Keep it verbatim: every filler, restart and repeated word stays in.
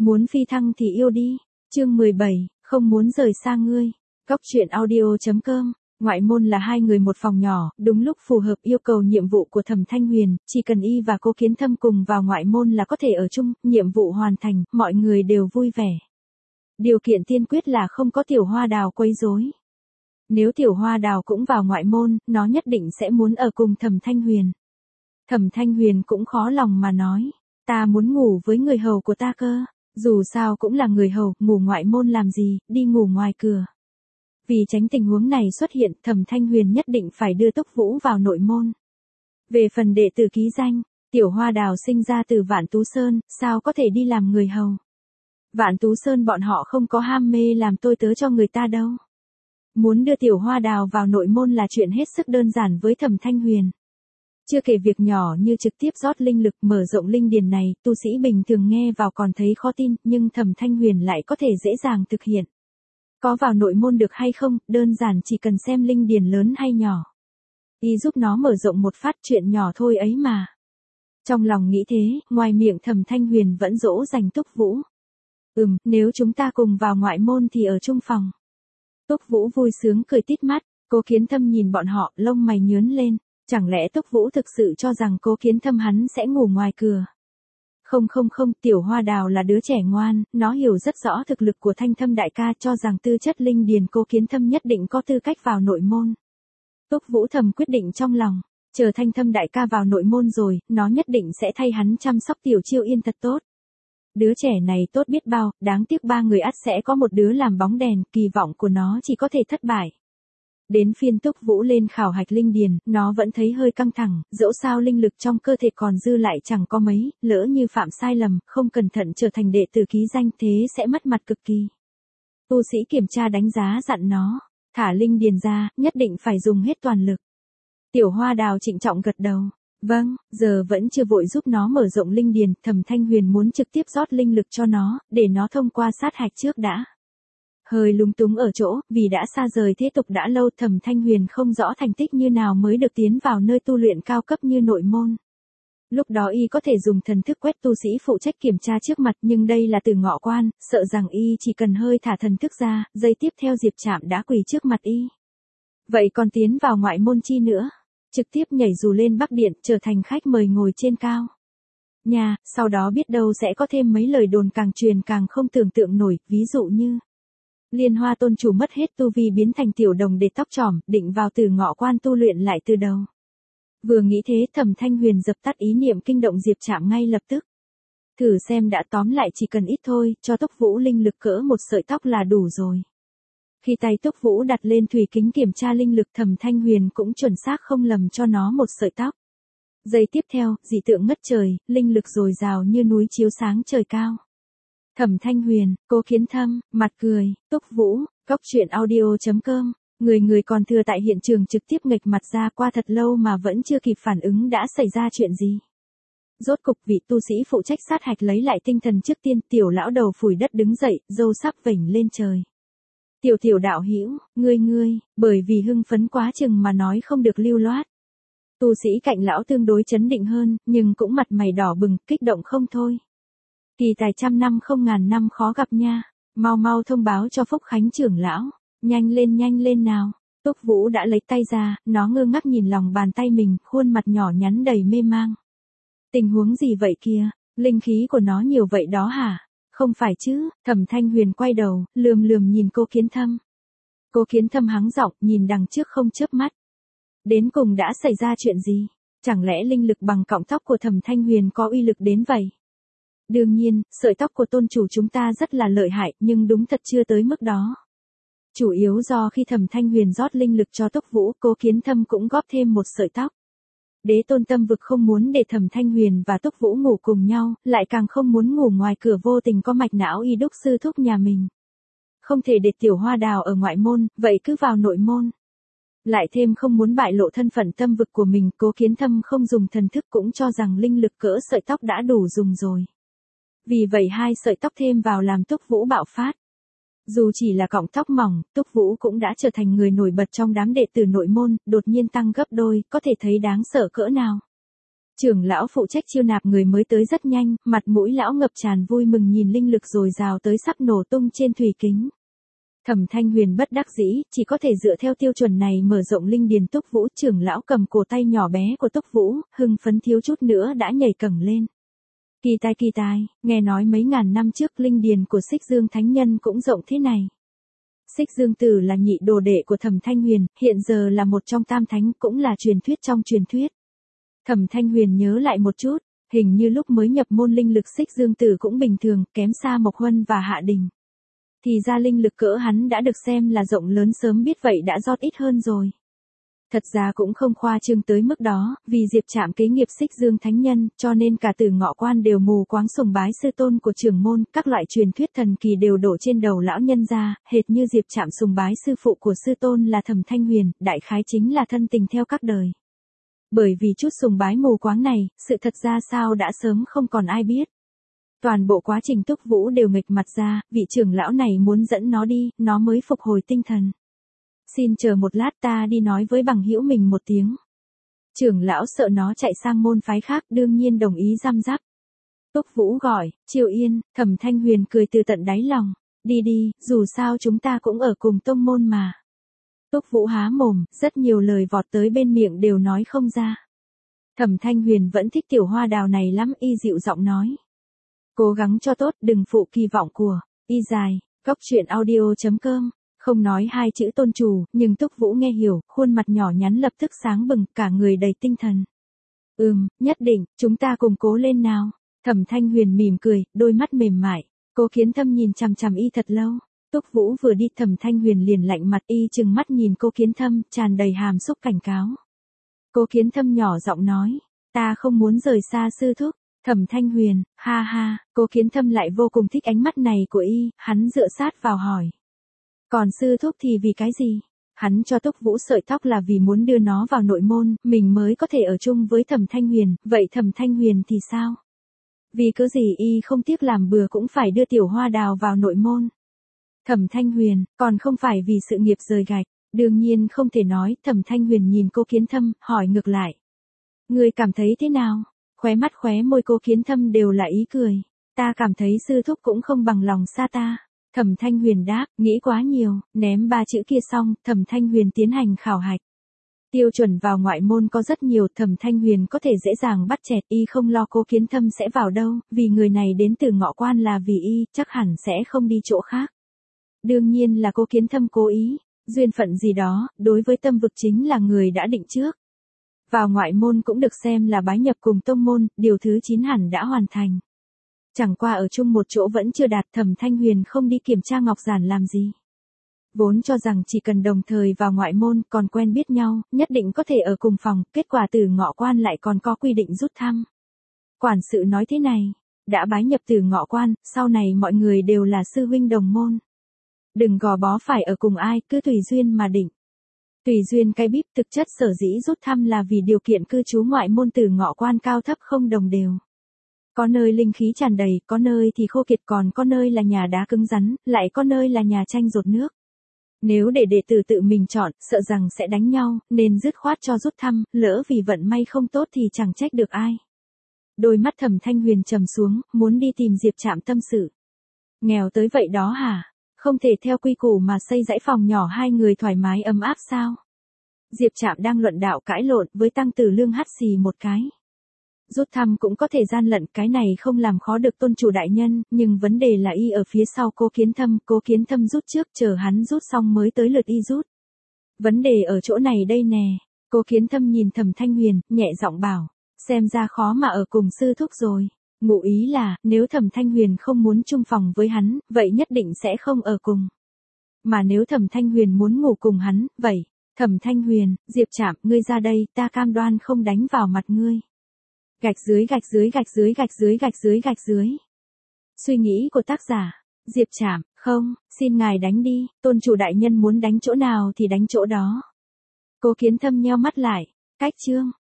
Muốn phi thăng thì yêu đi. Chương mười bảy, không muốn rời xa ngươi. Cóc truyện audio chấm com. Ngoại môn là hai người một phòng nhỏ, đúng lúc phù hợp yêu cầu nhiệm vụ của Thẩm Thanh Huyền, chỉ cần y và Cố Kiến Thâm cùng vào ngoại môn là có thể ở chung, nhiệm vụ hoàn thành, mọi người đều vui vẻ. Điều kiện tiên quyết là không có Tiểu Hoa Đào quấy rối. Nếu Tiểu Hoa Đào cũng vào ngoại môn, nó nhất định sẽ muốn ở cùng Thẩm Thanh Huyền. Thẩm Thanh Huyền cũng khó lòng mà nói, ta muốn ngủ với người hầu của ta cơ, dù sao cũng là người hầu, ngủ ngoại môn làm gì, đi ngủ ngoài cửa. Vì tránh tình huống này xuất hiện, Thẩm Thanh Huyền nhất định phải đưa Túc Vũ vào nội môn. Về phần đệ tử ký danh, Tiểu Hoa Đào sinh ra từ Vạn Tú Sơn, sao có thể đi làm người hầu. Vạn Tú Sơn bọn họ không có ham mê làm tôi tớ cho người ta đâu. Muốn đưa Tiểu Hoa Đào vào nội môn là chuyện hết sức đơn giản với Thẩm Thanh Huyền. Chưa kể việc nhỏ như trực tiếp rót linh lực mở rộng linh điền này, tu sĩ bình thường nghe vào còn thấy khó tin, nhưng Thẩm Thanh Huyền lại có thể dễ dàng thực hiện. Có vào nội môn được hay không, đơn giản chỉ cần xem linh điền lớn hay nhỏ. Y giúp nó mở rộng một phát, chuyện nhỏ thôi ấy mà. Trong lòng nghĩ thế, ngoài miệng Thẩm Thanh Huyền vẫn dỗ dành Túc Vũ. Ừm, nếu chúng ta cùng vào ngoại môn thì ở chung phòng. Túc Vũ vui sướng cười tít mắt, Cố Kiến Thâm nhìn bọn họ, lông mày nhướng lên. Chẳng lẽ Túc Vũ thực sự cho rằng Cố Kiến Thâm hắn sẽ ngủ ngoài cửa? Không không không, Tiểu Hoa Đào là đứa trẻ ngoan, nó hiểu rất rõ thực lực của Thanh Thâm đại ca, cho rằng tư chất linh điền Cố Kiến Thâm nhất định có tư cách vào nội môn. Túc Vũ thầm quyết định trong lòng, chờ Thanh Thâm đại ca vào nội môn rồi, nó nhất định sẽ thay hắn chăm sóc Tiểu Chiêu Yên thật tốt. Đứa trẻ này tốt biết bao, đáng tiếc ba người ắt sẽ có một đứa làm bóng đèn, kỳ vọng của nó chỉ có thể thất bại. Đến phiên Túc Vũ lên khảo hạch linh điền, nó vẫn thấy hơi căng thẳng, dẫu sao linh lực trong cơ thể còn dư lại chẳng có mấy, lỡ như phạm sai lầm, không cẩn thận trở thành đệ tử ký danh thế sẽ mất mặt cực kỳ. Tu sĩ kiểm tra đánh giá dặn nó, thả linh điền ra, nhất định phải dùng hết toàn lực. Tiểu Hoa Đào trịnh trọng gật đầu, vâng, giờ vẫn chưa vội giúp nó mở rộng linh điền, Thẩm Thanh Huyền muốn trực tiếp rót linh lực cho nó, để nó thông qua sát hạch trước đã. Hơi lúng túng ở chỗ, vì đã xa rời thế tục đã lâu, Thẩm Thanh Huyền không rõ thành tích như nào mới được tiến vào nơi tu luyện cao cấp như nội môn. Lúc đó y có thể dùng thần thức quét tu sĩ phụ trách kiểm tra trước mặt, nhưng đây là Từ Ngọ Quan, sợ rằng y chỉ cần hơi thả thần thức ra, giây tiếp theo Diệp Trạm đã quỳ trước mặt y. Vậy còn tiến vào ngoại môn chi nữa? Trực tiếp nhảy dù lên Bắc Điện, trở thành khách mời ngồi trên cao. Nhà, sau đó biết đâu sẽ có thêm mấy lời đồn càng truyền càng không tưởng tượng nổi, ví dụ như Liên Hoa tôn chủ mất hết tu vi biến thành tiểu đồng để tóc trỏm, định vào Từ Ngọ Quan tu luyện lại từ đầu. Vừa nghĩ thế, Thẩm Thanh Huyền dập tắt ý niệm kinh động Diệp Trạm ngay lập tức. Thử xem đã, tóm lại chỉ cần ít thôi, cho Túc Vũ linh lực cỡ một sợi tóc là đủ rồi. Khi tay Túc Vũ đặt lên thủy kính kiểm tra linh lực, Thẩm Thanh Huyền cũng chuẩn xác không lầm cho nó một sợi tóc. Giây tiếp theo, dị tượng ngất trời, linh lực dồi dào như núi chiếu sáng trời cao. Thẩm Thanh Huyền, Cố Kiến Thâm, mặt cười, Túc Vũ, cóc truyện audio chấm com. Người người còn thừa tại hiện trường trực tiếp nghệch mặt ra, qua thật lâu mà vẫn chưa kịp phản ứng đã xảy ra chuyện gì. Rốt cục vị tu sĩ phụ trách sát hạch lấy lại tinh thần trước tiên, Tiểu lão đầu phủi đất đứng dậy, râu sắp vểnh lên trời. Tiểu tiểu đạo hữu, ngươi ngươi, bởi vì hưng phấn quá chừng mà nói không được lưu loát. Tu sĩ cạnh lão tương đối chấn định hơn, nhưng cũng mặt mày đỏ bừng, kích động không thôi. Kỳ tài trăm năm không ngàn năm khó gặp nha, mau mau thông báo cho Phúc Khánh trưởng lão, nhanh lên nhanh lên nào. Túc Vũ đã lấy tay ra, nó ngơ ngác nhìn lòng bàn tay mình, khuôn mặt nhỏ nhắn đầy mê mang. Tình huống gì vậy kia, linh khí của nó nhiều vậy đó hả? Không phải chứ, Thẩm Thanh Huyền quay đầu, lườm lườm nhìn Cố Kiến Thâm. Cố Kiến Thâm hắng giọng, nhìn đằng trước không chớp mắt. Đến cùng đã xảy ra chuyện gì? Chẳng lẽ linh lực bằng cọng tóc của Thẩm Thanh Huyền có uy lực đến vậy? Đương nhiên, sợi tóc của tôn chủ chúng ta rất là lợi hại, nhưng đúng thật chưa tới mức đó. Chủ yếu do khi Thẩm Thanh Huyền rót linh lực cho Túc Vũ, Cố Kiến Thâm cũng góp thêm một sợi tóc. Đế tôn tâm vực không muốn để Thẩm Thanh Huyền và Túc Vũ ngủ cùng nhau, lại càng không muốn ngủ ngoài cửa vô tình có mạch não y đúc sư thúc nhà mình. Không thể để Tiểu Hoa Đào ở ngoại môn, vậy cứ vào nội môn. Lại thêm không muốn bại lộ thân phận tâm vực của mình, Cố Kiến Thâm không dùng thần thức cũng cho rằng linh lực cỡ sợi tóc đã đủ dùng rồi. Vì vậy hai sợi tóc thêm vào làm Túc Vũ bạo phát. Dù chỉ là cọng tóc mỏng, Túc Vũ cũng đã trở thành người nổi bật trong đám đệ tử nội môn, đột nhiên tăng gấp đôi, có thể thấy đáng sợ cỡ nào. Trưởng lão phụ trách chiêu nạp người mới tới rất nhanh, mặt mũi lão ngập tràn vui mừng nhìn linh lực dồi dào tới sắp nổ tung trên thủy kính. Thẩm Thanh Huyền bất đắc dĩ, chỉ có thể dựa theo tiêu chuẩn này mở rộng linh điền Túc Vũ. Trưởng lão cầm cổ tay nhỏ bé của Túc Vũ, hưng phấn thiếu chút nữa đã nhảy cẫng lên. Kỳ tai kỳ tai, nghe nói mấy ngàn năm trước linh điền của Xích Dương Thánh Nhân cũng rộng thế này. Xích Dương Tử là nhị đồ đệ của Thẩm Thanh Huyền, hiện giờ là một trong tam thánh, cũng là truyền thuyết trong truyền thuyết. Thẩm Thanh Huyền nhớ lại một chút, hình như lúc mới nhập môn linh lực Xích Dương Tử cũng bình thường, kém xa Mộc Huân và Hạ Đình. Thì ra linh lực cỡ hắn đã được xem là rộng lớn, sớm biết vậy đã rót ít hơn rồi. Thật ra cũng không khoa trương tới mức đó, vì Diệp Trạm kế nghiệp Xích Dương Thánh Nhân, cho nên cả Tử Ngọ Quan đều mù quáng sùng bái sư tôn của trưởng môn, các loại truyền thuyết thần kỳ đều đổ trên đầu lão nhân ra, hệt như Diệp Trạm sùng bái sư phụ của sư tôn là Thẩm Thanh Huyền, đại khái chính là thân tình theo các đời. Bởi vì chút sùng bái mù quáng này, sự thật ra sao đã sớm không còn ai biết. Toàn bộ quá trình Túc Vũ đều nghịch mặt ra, vị trưởng lão này muốn dẫn nó đi, nó mới phục hồi tinh thần. Xin chờ một lát, ta đi nói với bằng hữu mình một tiếng. Trưởng lão sợ nó chạy sang môn phái khác, đương nhiên đồng ý răm rắp. Túc Vũ gọi, Triều Yên. Thẩm Thanh Huyền cười từ tận đáy lòng. Đi đi, dù sao chúng ta cũng ở cùng tông môn mà. Túc Vũ há mồm, rất nhiều lời vọt tới bên miệng đều nói không ra. Thẩm Thanh Huyền vẫn thích tiểu hoa đào này lắm, y dịu giọng nói. Cố gắng cho tốt, đừng phụ kỳ vọng của y dài. Góc truyện audio chấm com. Không nói hai chữ tôn chủ, nhưng Túc Vũ nghe hiểu, khuôn mặt nhỏ nhắn lập tức sáng bừng, cả người đầy tinh thần. Ừm, nhất định, chúng ta cùng cố lên nào. Thẩm Thanh Huyền mỉm cười, đôi mắt mềm mại. Cố Kiến Thâm nhìn chằm chằm y thật lâu. Túc Vũ vừa đi, Thẩm Thanh Huyền liền lạnh mặt, y trừng mắt nhìn Cố Kiến Thâm, tràn đầy hàm xúc cảnh cáo. Cố Kiến Thâm nhỏ giọng nói, ta không muốn rời xa sư thúc. Thẩm Thanh Huyền, ha ha, Cố Kiến Thâm lại vô cùng thích ánh mắt này của y, hắn dựa sát vào hỏi. Còn sư thúc thì vì cái gì? Hắn cho Túc Vũ sợi tóc là vì muốn đưa nó vào nội môn, mình mới có thể ở chung với Thẩm Thanh Huyền, vậy Thẩm Thanh Huyền thì sao? Vì cớ gì y không tiếc làm bừa cũng phải đưa tiểu hoa đào vào nội môn? Thẩm Thanh Huyền, còn không phải vì sự nghiệp rời gạch, đương nhiên không thể nói. Thẩm Thanh Huyền nhìn Cố Kiến Thâm, hỏi ngược lại. Ngươi cảm thấy thế nào? Khóe mắt khóe môi Cố Kiến Thâm đều là ý cười. Ta cảm thấy sư thúc cũng không bằng lòng xa ta. Thẩm Thanh Huyền đáp, nghĩ quá nhiều, ném ba chữ kia xong, Thẩm Thanh Huyền tiến hành khảo hạch. Tiêu chuẩn vào ngoại môn có rất nhiều, Thẩm Thanh Huyền có thể dễ dàng bắt chẹt, y không lo Cố Kiến Thâm sẽ vào đâu, vì người này đến từ Ngọ Quan là vì y, chắc hẳn sẽ không đi chỗ khác. Đương nhiên là Cố Kiến Thâm cố ý, duyên phận gì đó, đối với tâm vực chính là người đã định trước. Vào ngoại môn cũng được xem là bái nhập cùng tông môn, điều thứ chín hẳn đã hoàn thành. Chẳng qua ở chung một chỗ vẫn chưa đạt, Thẩm Thanh Huyền không đi kiểm tra ngọc giản làm gì. Vốn cho rằng chỉ cần đồng thời vào ngoại môn còn quen biết nhau, nhất định có thể ở cùng phòng, kết quả từ Ngọ Quan lại còn có quy định rút thăm. Quản sự nói thế này, đã bái nhập từ Ngọ Quan, sau này mọi người đều là sư huynh đồng môn. Đừng gò bó phải ở cùng ai, cứ tùy duyên mà định. Tùy duyên cái bíp, thực chất sở dĩ rút thăm là vì điều kiện cư trú ngoại môn từ Ngọ Quan cao thấp không đồng đều. Có nơi linh khí tràn đầy, có nơi thì khô kiệt, còn có nơi là nhà đá cứng rắn, lại có nơi là nhà tranh dột nước. Nếu để đệ tử tự mình chọn, sợ rằng sẽ đánh nhau, nên dứt khoát cho rút thăm, lỡ vì vận may không tốt thì chẳng trách được ai. Đôi mắt Thẩm Thanh Huyền trầm xuống, muốn đi tìm Diệp Trạm tâm sự. Nghèo tới vậy đó hả? Không thể theo quy củ mà xây dãy phòng nhỏ hai người thoải mái ấm áp sao? Diệp Trạm đang luận đạo cãi lộn với Tăng Tử Lương hắt xì một cái. Rút thăm cũng có thể gian lận, cái này không làm khó được tôn chủ đại nhân, nhưng vấn đề là y ở phía sau Cố Kiến Thâm, Cố Kiến Thâm rút trước, chờ hắn rút xong mới tới lượt y rút. Vấn đề ở chỗ này đây nè. Cố Kiến Thâm nhìn Thẩm Thanh Huyền, nhẹ giọng bảo, xem ra khó mà ở cùng sư thúc rồi. Ngụ ý là, nếu Thẩm Thanh Huyền không muốn chung phòng với hắn, vậy nhất định sẽ không ở cùng. Mà nếu Thẩm Thanh Huyền muốn ngủ cùng hắn, vậy, Thẩm Thanh Huyền, Diệp Trạm, ngươi ra đây, ta cam đoan không đánh vào mặt ngươi. Gạch dưới gạch dưới gạch dưới gạch dưới gạch dưới gạch dưới. Suy nghĩ của tác giả, Diệp Trạm, không, xin ngài đánh đi, tôn chủ đại nhân muốn đánh chỗ nào thì đánh chỗ đó. Cố Kiến Thâm nheo mắt lại, cách chương.